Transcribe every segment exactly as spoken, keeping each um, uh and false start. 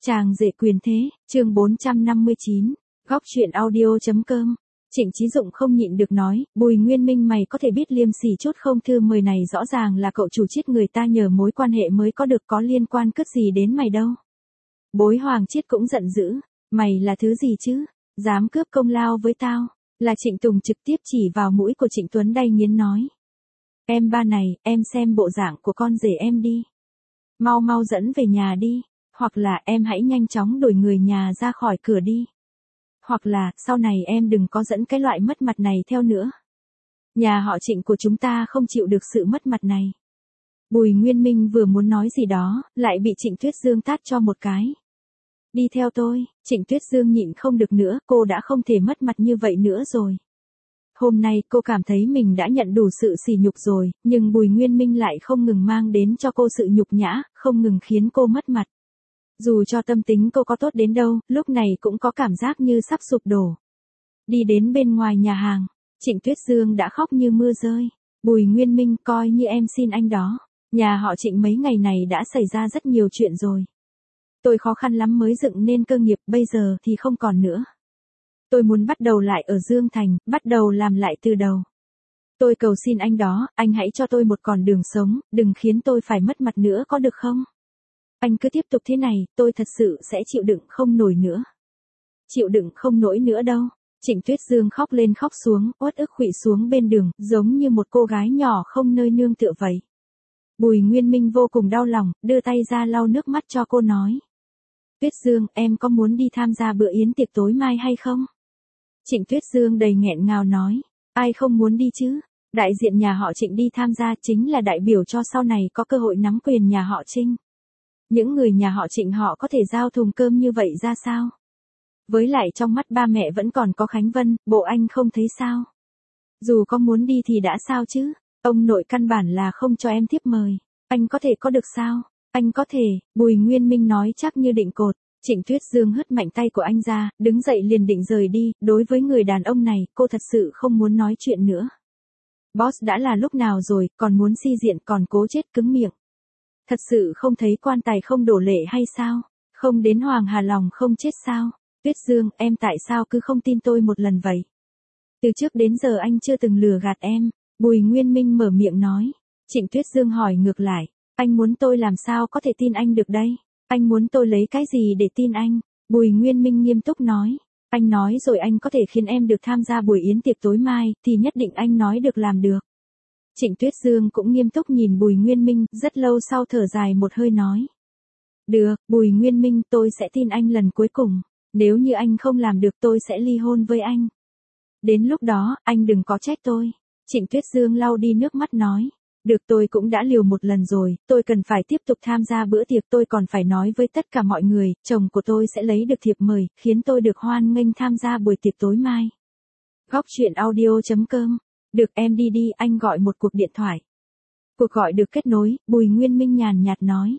Chàng rể quyền thế, chương bốn trăm năm mươi chín, góc truyện audio.com. Trịnh Chí Dụng không nhịn được nói, Bùi Nguyên Minh mày có thể biết liêm sỉ chút không, thư mời này rõ ràng là cậu chủ chiết người ta nhờ mối quan hệ mới có được, có liên quan cất gì đến mày đâu. Bối Hoàng Chiết cũng giận dữ, mày là thứ gì chứ, dám cướp công lao với tao, là Trịnh Tùng trực tiếp chỉ vào mũi của Trịnh Tuấn đay nghiến nói. Em ba này, em xem bộ dạng của con rể em đi. Mau mau dẫn về nhà đi. Hoặc là em hãy nhanh chóng đuổi người nhà ra khỏi cửa đi. Hoặc là, sau này em đừng có dẫn cái loại mất mặt này theo nữa. Nhà họ Trịnh của chúng ta không chịu được sự mất mặt này. Bùi Nguyên Minh vừa muốn nói gì đó, lại bị Trịnh Tuyết Dương tát cho một cái. Đi theo tôi, Trịnh Tuyết Dương nhịn không được nữa, cô đã không thể mất mặt như vậy nữa rồi. Hôm nay cô cảm thấy mình đã nhận đủ sự sỉ nhục rồi, nhưng Bùi Nguyên Minh lại không ngừng mang đến cho cô sự nhục nhã, không ngừng khiến cô mất mặt. Dù cho tâm tính cô có tốt đến đâu, lúc này cũng có cảm giác như sắp sụp đổ. Đi đến bên ngoài nhà hàng, Trịnh Tuyết Dương đã khóc như mưa rơi. Bùi Nguyên Minh, coi như em xin anh đó. Nhà họ Trịnh mấy ngày này đã xảy ra rất nhiều chuyện rồi. Tôi khó khăn lắm mới dựng nên cơ nghiệp, bây giờ thì không còn nữa. Tôi muốn bắt đầu lại ở Dương Thành, bắt đầu làm lại từ đầu. Tôi cầu xin anh đó, anh hãy cho tôi một con đường sống, đừng khiến tôi phải mất mặt nữa có được không? Anh cứ tiếp tục thế này, tôi thật sự sẽ chịu đựng không nổi nữa. Chịu đựng không nổi nữa đâu. Trịnh Tuyết Dương khóc lên khóc xuống, uất ức khuỵu xuống bên đường, giống như một cô gái nhỏ không nơi nương tựa vậy. Bùi Nguyên Minh vô cùng đau lòng, đưa tay ra lau nước mắt cho cô nói. Tuyết Dương, em có muốn đi tham gia bữa yến tiệc tối mai hay không? Trịnh Tuyết Dương đầy nghẹn ngào nói, ai không muốn đi chứ? Đại diện nhà họ Trịnh đi tham gia chính là đại biểu cho sau này có cơ hội nắm quyền nhà họ Trinh. Những người nhà họ Trịnh họ có thể giao thùng cơm như vậy ra sao? Với lại trong mắt ba mẹ vẫn còn có Khánh Vân, bộ anh không thấy sao? Dù có muốn đi thì đã sao chứ? Ông nội căn bản là không cho em tiếp mời. Anh có thể có được sao? Anh có thể, Bùi Nguyên Minh nói chắc như định cột. Trịnh Tuyết Dương hất mạnh tay của anh ra, đứng dậy liền định rời đi. Đối với người đàn ông này, cô thật sự không muốn nói chuyện nữa. Boss đã là lúc nào rồi, còn muốn si diện còn cố chết cứng miệng. Thật sự không thấy quan tài không đổ lệ hay sao? Không đến Hoàng Hà lòng không chết sao? Tuyết Dương, em tại sao cứ không tin tôi một lần vậy? Từ trước đến giờ anh chưa từng lừa gạt em. Bùi Nguyên Minh mở miệng nói. Trịnh Tuyết Dương hỏi ngược lại. Anh muốn tôi làm sao có thể tin anh được đây? Anh muốn tôi lấy cái gì để tin anh? Bùi Nguyên Minh nghiêm túc nói. Anh nói rồi, anh có thể khiến em được tham gia buổi yến tiệc tối mai, thì nhất định anh nói được làm được. Trịnh Tuyết Dương cũng nghiêm túc nhìn Bùi Nguyên Minh, rất lâu sau thở dài một hơi nói. Được, Bùi Nguyên Minh, tôi sẽ tin anh lần cuối cùng. Nếu như anh không làm được tôi sẽ ly hôn với anh. Đến lúc đó, anh đừng có trách tôi. Trịnh Tuyết Dương lau đi nước mắt nói. Được, tôi cũng đã liều một lần rồi, tôi cần phải tiếp tục tham gia bữa tiệc, tôi còn phải nói với tất cả mọi người, chồng của tôi sẽ lấy được thiệp mời, khiến tôi được hoan nghênh tham gia buổi tiệc tối mai. Góc truyện audio.com. Được, em đi đi, anh gọi một cuộc điện thoại. Cuộc gọi được kết nối, Bùi Nguyên Minh nhàn nhạt nói.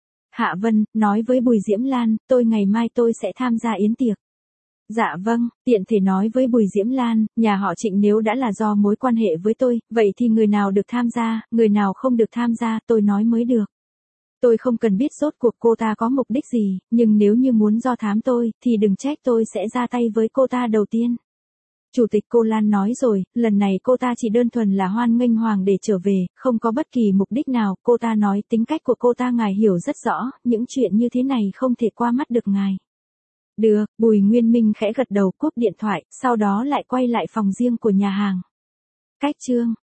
Hạ Vân, nói với Bùi Diễm Lan, tôi ngày mai tôi sẽ tham gia yến tiệc. Dạ vâng, tiện thể nói với Bùi Diễm Lan, nhà họ Trịnh nếu đã là do mối quan hệ với tôi, vậy thì người nào được tham gia, người nào không được tham gia, tôi nói mới được. Tôi không cần biết rốt cuộc cô ta có mục đích gì, nhưng nếu như muốn do thám tôi, thì đừng trách tôi sẽ ra tay với cô ta đầu tiên. Chủ tịch cô Lan nói rồi, lần này cô ta chỉ đơn thuần là hoan nghênh Hoàng để trở về, không có bất kỳ mục đích nào, cô ta nói tính cách của cô ta ngài hiểu rất rõ, những chuyện như thế này không thể qua mắt được ngài. Được, Bùi Nguyên Minh khẽ gật đầu cúp điện thoại, sau đó lại quay lại phòng riêng của nhà hàng. Cách chương